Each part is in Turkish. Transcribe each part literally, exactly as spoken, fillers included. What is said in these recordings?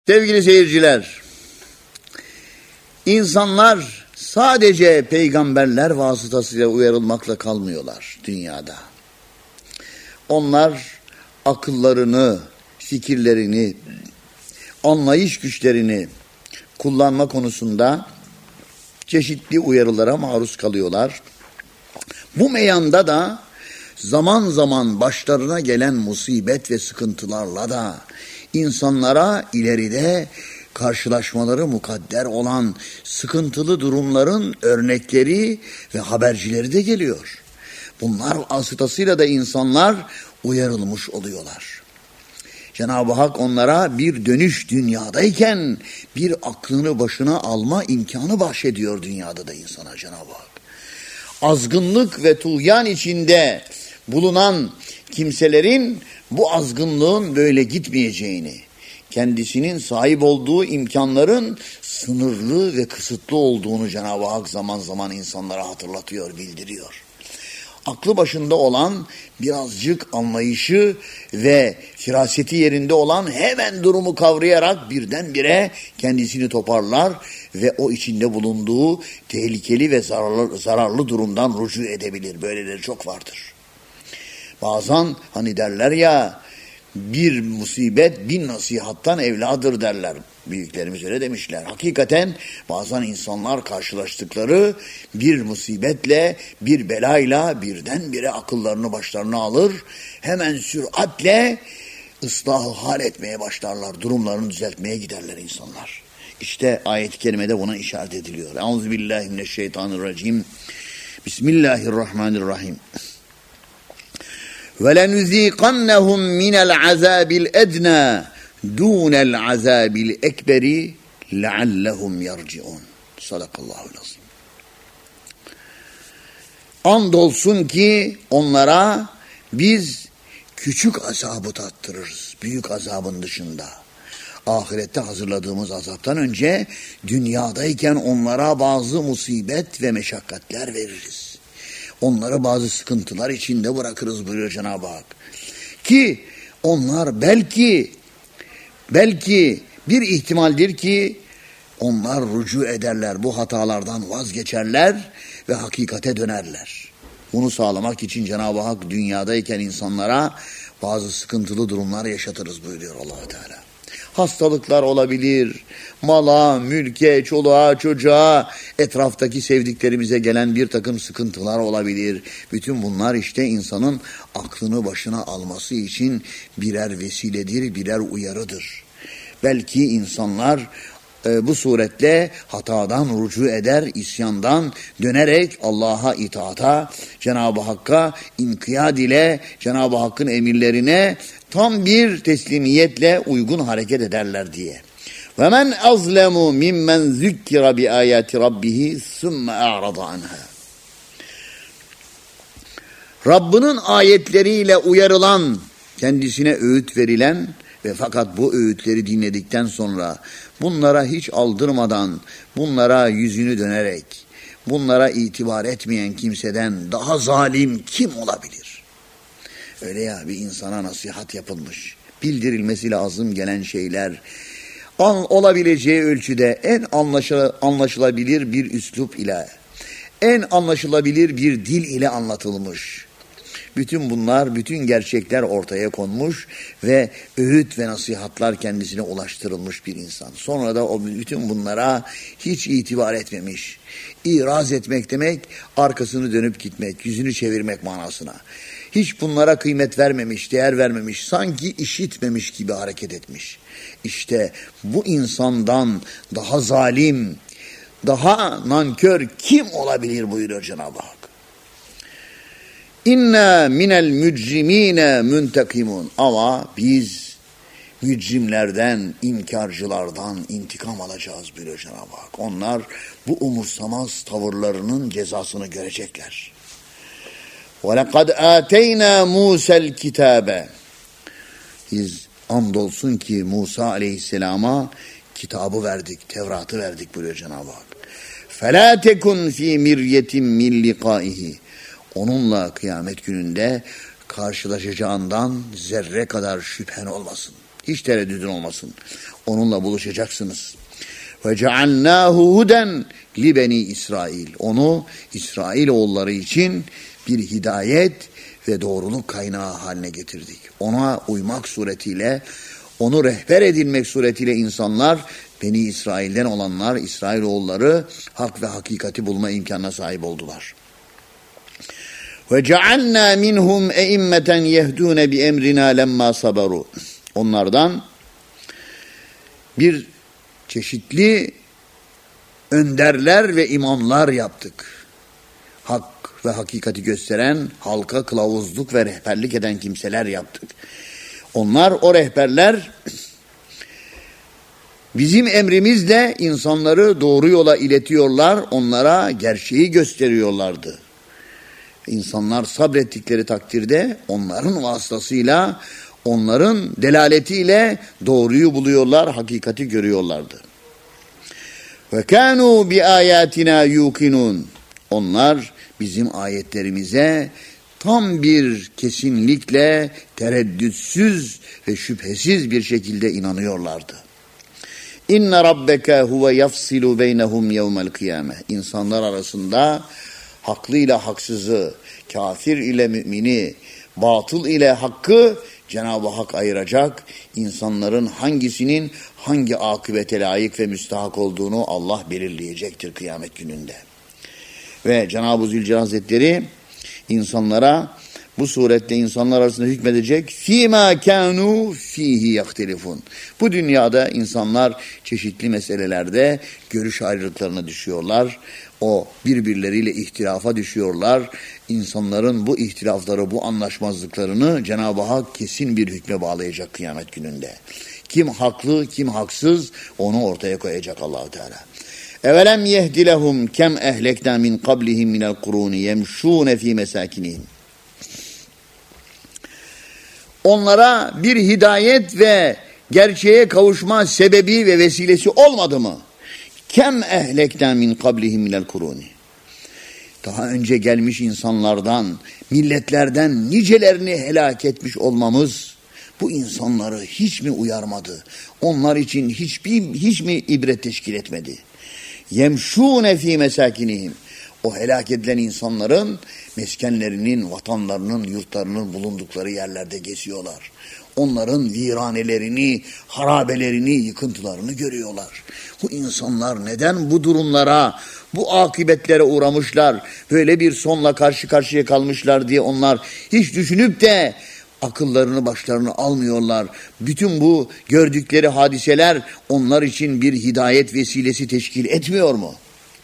Sevgili seyirciler, insanlar sadece peygamberler vasıtasıyla uyarılmakla kalmıyorlar dünyada. Onlar akıllarını, fikirlerini, anlayış güçlerini kullanma konusunda çeşitli uyarılara maruz kalıyorlar. Bu meyanda da zaman zaman başlarına gelen musibet ve sıkıntılarla da insanlara ileride karşılaşmaları mukadder olan sıkıntılı durumların örnekleri ve habercileri de geliyor. Bunlar vasıtasıyla da insanlar uyarılmış oluyorlar. Cenab-ı Hak onlara bir dönüş dünyadayken bir aklını başına alma imkanı bahşediyor dünyada da insana Cenab-ı Hak. Azgınlık ve tuğyan içinde bulunan kimselerin bu azgınlığın böyle gitmeyeceğini, kendisinin sahip olduğu imkanların sınırlı ve kısıtlı olduğunu Cenab-ı Hak zaman zaman insanlara hatırlatıyor, bildiriyor. Aklı başında olan, birazcık anlayışı ve firaseti yerinde olan hemen durumu kavrayarak birdenbire kendisini toparlar ve o içinde bulunduğu tehlikeli ve zararlı, zararlı durumdan rücu edebilir. Böyleleri çok vardır. Bazen hani derler ya, bir musibet bin nasihattan evladır derler. Büyüklerimiz öyle demişler. Hakikaten bazen insanlar karşılaştıkları bir musibetle, bir belayla birdenbire akıllarını başlarına alır. Hemen süratle ıslahı hal etmeye başlarlar. Durumlarını düzeltmeye giderler insanlar. İşte ayet-i kerimede buna işaret ediliyor. Euzubillahimineşşeytanirracim. Bismillahirrahmanirrahim. وَلَنُذ۪يقَنَّهُمْ مِنَ الْعَذَابِ الْاَدْنَى دُونَ الْعَذَابِ الْاَكْبَرِ لَعَلَّهُمْ يَرْجِعُونَ. Sadakallahu'l-azim. Andolsun ki onlara biz küçük azabı tattırırız. Büyük azabın dışında. Ahirette hazırladığımız azaptan önce dünyadayken onlara bazı musibet ve meşakkatler veririz. Onları bazı sıkıntılar içinde bırakırız buyuruyor Cenab-ı Hak. Ki onlar belki, belki bir ihtimaldir ki onlar rücu ederler, bu hatalardan vazgeçerler ve hakikate dönerler. Bunu sağlamak için Cenab-ı Hak dünyadayken insanlara bazı sıkıntılı durumlar yaşatırız buyuruyor Allah-u Teala. Hastalıklar olabilir, mala, mülke, çoluğa, çocuğa, etraftaki sevdiklerimize gelen bir takım sıkıntılar olabilir. Bütün bunlar işte insanın aklını başına alması için birer vesiledir, birer uyarıdır. Belki insanlar e, bu suretle hatadan rücu eder, isyandan dönerek Allah'a itaata, Cenab-ı Hakk'a inkiyat ile Cenab-ı Hakk'ın emirlerine tam bir teslimiyetle uygun hareket ederler diye. وَمَنْ أَظْلَمُ مِمَّنْ ذُكِّرَ بِآيَاتِ رَبِّهِ ثُمَّ أَعْرَضَ عَنْهَا. Rabbinin ayetleriyle uyarılan, kendisine öğüt verilen ve fakat bu öğütleri dinledikten sonra bunlara hiç aldırmadan, bunlara yüzünü dönerek, bunlara itibar etmeyen kimseden daha zalim kim olabilir? Öyle ya, bir insana nasihat yapılmış, bildirilmesi lazım gelen şeyler, olabileceği ölçüde en anlaşılabilir bir üslup ile, en anlaşılabilir bir dil ile anlatılmış. Bütün bunlar, bütün gerçekler ortaya konmuş ve öğüt ve nasihatlar kendisine ulaştırılmış bir insan. Sonra da o bütün bunlara hiç itibar etmemiş. İraz etmek demek, arkasını dönüp gitmek, yüzünü çevirmek manasına. Hiç bunlara kıymet vermemiş, değer vermemiş, sanki işitmemiş gibi hareket etmiş. İşte bu insandan daha zalim, daha nankör kim olabilir buyuruyor Cenab-ı Hak. İnna minel mücrimine muntakimun. Ama biz mücrimlerden, inkarcılardan intikam alacağız buyuruyor Cenab-ı Hak. Onlar bu umursamaz tavırlarının cezasını görecekler. وَلَقَدْ آتَيْنَا مُوسَى الْكِتَابَ. Biz andolsun ki Musa aleyhisselama kitabı verdik, Tevrat'ı verdik buyuruyor Cenab-ı Hak. فَلَا تَكُنْ ف۪ي مِرْيَةٍ مِنْ لِقَائِهِ. Onunla kıyamet gününde karşılaşacağından zerre kadar şüphen olmasın. Hiç tereddüdün olmasın. Onunla buluşacaksınız. Ve cealnahu huden li beni İsrail. Onu İsrailoğulları için bir hidayet ve doğruluk kaynağı haline getirdik. Ona uymak suretiyle, onu rehber edilmek suretiyle insanlar, Beni İsrail'den olanlar, İsrailoğulları hak ve hakikati bulma imkanına sahip oldular. Ve cealna minhum eimmeten yehdûne bi emrina lemma sabaru. Onlardan bir çeşitli önderler ve imamlar yaptık. Hak ve hakikati gösteren, halka kılavuzluk ve rehberlik eden kimseler yaptık. Onlar, o rehberler bizim emrimizle insanları doğru yola iletiyorlar, onlara gerçeği gösteriyorlardı. İnsanlar sabrettikleri takdirde onların vasıtasıyla, onların delaletiyle doğruyu buluyorlar, hakikati görüyorlardı. Ve kânû bi âyâtinâ yûkinûn. Onlar bizim ayetlerimize tam bir kesinlikle, tereddütsüz ve şüphesiz bir şekilde inanıyorlardı. İnne rabbeke huve yafsilu beynehum yevmel kıyame. İnsanlar arasında haklı ile haksızı, kafir ile mümini, batıl ile hakkı Cenab-ı Hak ayıracak. İnsanların hangisinin hangi akıbete layık ve müstahak olduğunu Allah belirleyecektir kıyamet gününde. Ve Cenab-ı Zülcelal Hazretleri insanlara bu surette insanlar arasında hükmedecek. فِيمَا كَانُوا ف۪يهِ يَخْتَلِفُونَ. Bu dünyada insanlar çeşitli meselelerde görüş ayrılıklarına düşüyorlar. O birbirleriyle ihtilafa düşüyorlar. İnsanların bu ihtilafları, bu anlaşmazlıklarını Cenab-ı Hak kesin bir hükme bağlayacak kıyamet gününde. Kim haklı, kim haksız onu ortaya koyacak Allah-u Teala. Evelem yehdi lehum kem ehlekna min qablihim minel kuruni yemşûne fî mesâkinihim. Onlara bir hidayet ve gerçeğe kavuşma sebebi ve vesilesi olmadı mı? Kem ehlekten min qablihim minel kuruni. Daha önce gelmiş insanlardan, milletlerden nicelerini helak etmiş olmamız bu insanları hiç mi uyarmadı? Onlar için hiçbir hiç mi ibret teşkil etmedi? Yemşûne fî mesâkinihim. O helak edilen insanların meskenlerinin, vatanlarının, yurtlarının bulundukları yerlerde geziyorlar. Onların viranelerini, harabelerini, yıkıntılarını görüyorlar. Bu insanlar neden bu durumlara, bu akıbetlere uğramışlar, böyle bir sonla karşı karşıya kalmışlar diye onlar hiç düşünüp de akıllarını başlarına almıyorlar. Bütün bu gördükleri hadiseler onlar için bir hidayet vesilesi teşkil etmiyor mu?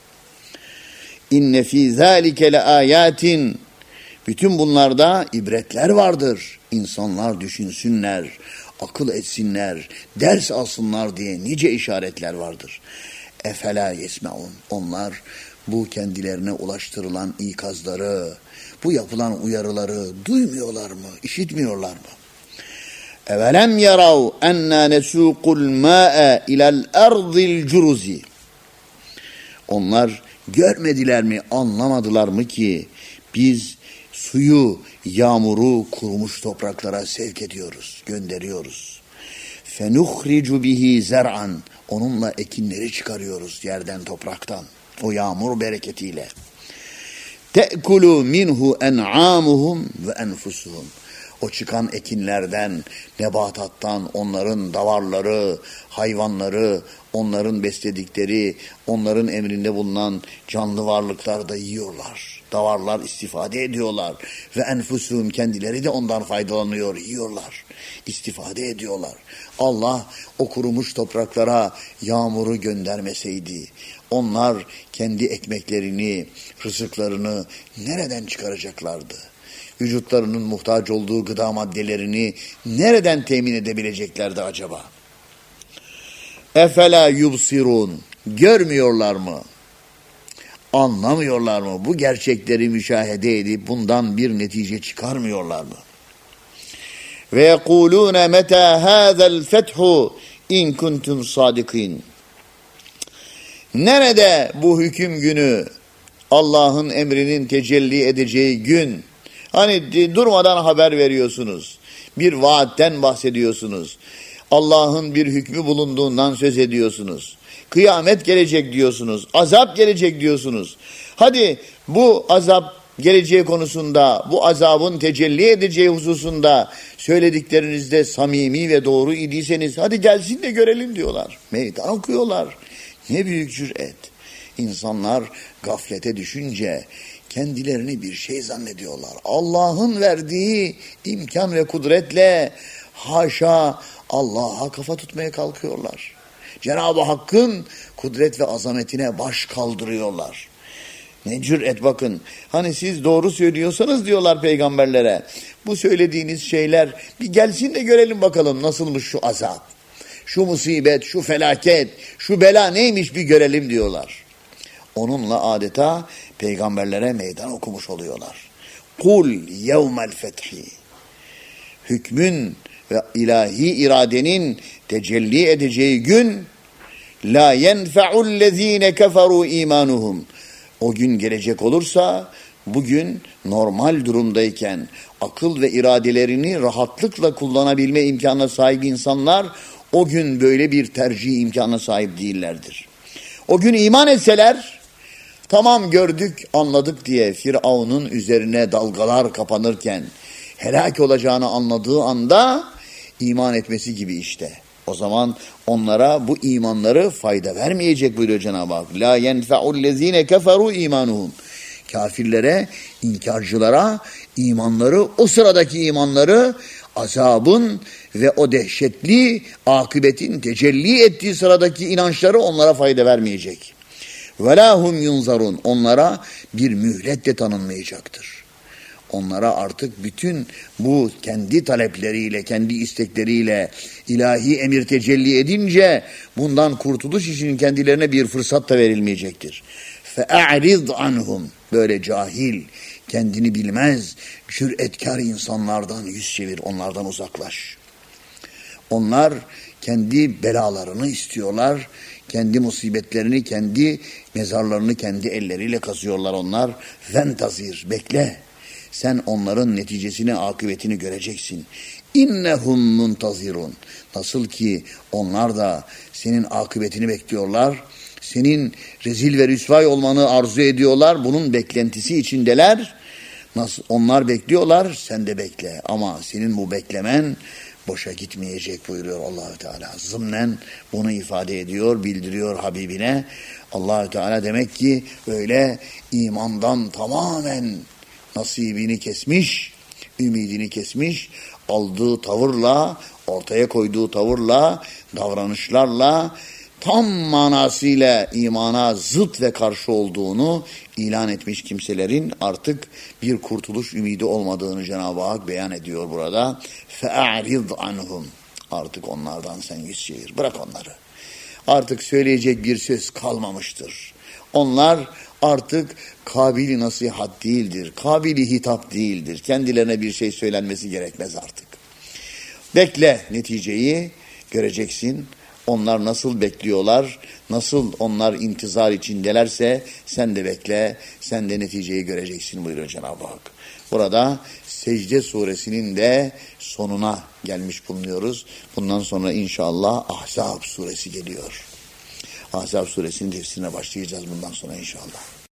İnne fî zâlike le âyâtin. Bütün bunlarda ibretler vardır. İnsanlar düşünsünler, akıl etsinler, ders alsınlar diye nice işaretler vardır. Efela yesmeun. Onlar bu kendilerine ulaştırılan ikazları, bu yapılan uyarıları duymuyorlar mı, işitmiyorlar mı? Evelem yarav enna nesûkul mâ'e ilel erdil curuzi. Onlar görmediler mi, anlamadılar mı ki biz suyu, yağmuru kurumuş topraklara sevk ediyoruz, gönderiyoruz. Fenuhricu bihi zer'an. Onunla ekinleri çıkarıyoruz yerden, topraktan. O yağmur bereketiyle. Te'kulu minhu en'amuhum ve enfusuhum. O çıkan ekinlerden, nebatattan onların davarları, hayvanları, onların besledikleri, onların emrinde bulunan canlı varlıklar da yiyorlar. Davarlar istifade ediyorlar. Ve enfusuhum, kendileri de ondan faydalanıyor, yiyorlar. İstifade ediyorlar. Allah o kurumuş topraklara yağmuru göndermeseydi, onlar kendi ekmeklerini, rızıklarını nereden çıkaracaklardı? Vücutlarının muhtaç olduğu gıda maddelerini nereden temin edebileceklerdi acaba? Efela yubsirun. Görmüyorlar mı? Anlamıyorlar mı? Bu gerçekleri müşahede edip bundan bir netice çıkarmıyorlar mı? Ve yekulûne metâ hâzel fethu in kuntum sadikin. Nerede bu hüküm günü, Allah'ın emrinin tecelli edeceği gün? Hani durmadan haber veriyorsunuz. Bir vaatten bahsediyorsunuz. Allah'ın bir hükmü bulunduğundan söz ediyorsunuz. Kıyamet gelecek diyorsunuz. Azap gelecek diyorsunuz. Hadi bu azap geleceği konusunda, bu azabın tecelli edeceği hususunda söylediklerinizde samimi ve doğru idiyseniz hadi gelsin de görelim diyorlar. Meydan okuyorlar. Ne büyük cüret. İnsanlar gaflete düşünce kendilerini bir şey zannediyorlar. Allah'ın verdiği imkan ve kudretle haşa Allah'a kafa tutmaya kalkıyorlar. Cenab-ı Hakk'ın kudret ve azametine baş kaldırıyorlar. Ne cüret bakın. Hani siz doğru söylüyorsanız diyorlar peygamberlere. Bu söylediğiniz şeyler bir gelsin de görelim bakalım nasılmış şu azap. Şu musibet, şu felaket, şu bela neymiş bir görelim diyorlar. Onunla adeta peygamberlere meydan okumuş oluyorlar. Kul yevmel fethi. Hükmün ve ilahi iradenin tecelli edeceği gün la yenfe'ullezine keferu imanuhum. O gün gelecek olursa bugün normal durumdayken akıl ve iradelerini rahatlıkla kullanabilme imkanına sahip insanlar o gün böyle bir tercih imkanına sahip değillerdir. O gün iman etseler tamam gördük anladık diye Firavun'un üzerine dalgalar kapanırken helak olacağını anladığı anda iman etmesi gibi işte. O zaman onlara bu imanları fayda vermeyecek buyuruyor Cenab-ı Hak. La yenfe'ullezine keferu imanuhum. Kafirlere, inkarcılara imanları, o sıradaki imanları azabın ve o dehşetli akıbetin tecelli ettiği sıradaki inançları onlara fayda vermeyecek. Velahum yunzarun. Onlara bir mühlet de tanınmayacaktır. Onlara artık bütün bu kendi talepleriyle, kendi istekleriyle ilahi emir tecelli edince bundan kurtuluş için kendilerine bir fırsat da verilmeyecektir. فَاَعْرِضْ عَنْهُمْ. Böyle cahil, kendini bilmez, cüretkar insanlardan yüz çevir, onlardan uzaklaş. Onlar kendi belalarını istiyorlar, kendi musibetlerini, kendi mezarlarını kendi elleriyle kazıyorlar onlar. Ventazir, bekle. Sen onların neticesini, akıbetini göreceksin. İnnehum muntazirun. Nasıl ki onlar da senin akıbetini bekliyorlar. Senin rezil ve rüsvay olmanı arzu ediyorlar. Bunun beklentisi içindeler. Nasıl onlar bekliyorlar, sen de bekle. Ama senin bu beklemen boşa gitmeyecek buyuruyor Allahü Teala. Zımnen bunu ifade ediyor, bildiriyor Habibine. Allahü Teala demek ki öyle imandan tamamen nasibini kesmiş, ümidini kesmiş, aldığı tavırla, ortaya koyduğu tavırla, davranışlarla tam manasıyla imana zıt ve karşı olduğunu ilan etmiş kimselerin artık bir kurtuluş ümidi olmadığını Cenab-ı Hak beyan ediyor burada. فَاَعْرِضْ عَنْهُمْ. Artık onlardan sen yüz çevir. Bırak onları. Artık söyleyecek bir söz kalmamıştır. Onlar artık kabili nasihat değildir. Kabili hitap değildir. Kendilerine bir şey söylenmesi gerekmez artık. Bekle neticeyi göreceksin. Onlar nasıl bekliyorlar, nasıl onlar intizar içindelerse sen de bekle, sen de neticeyi göreceksin buyuruyor Cenab-ı Hak. Burada Secde suresinin de sonuna gelmiş bulunuyoruz. Bundan sonra inşallah Ahzab suresi geliyor. Ahzab suresinin tefsirine başlayacağız bundan sonra inşallah.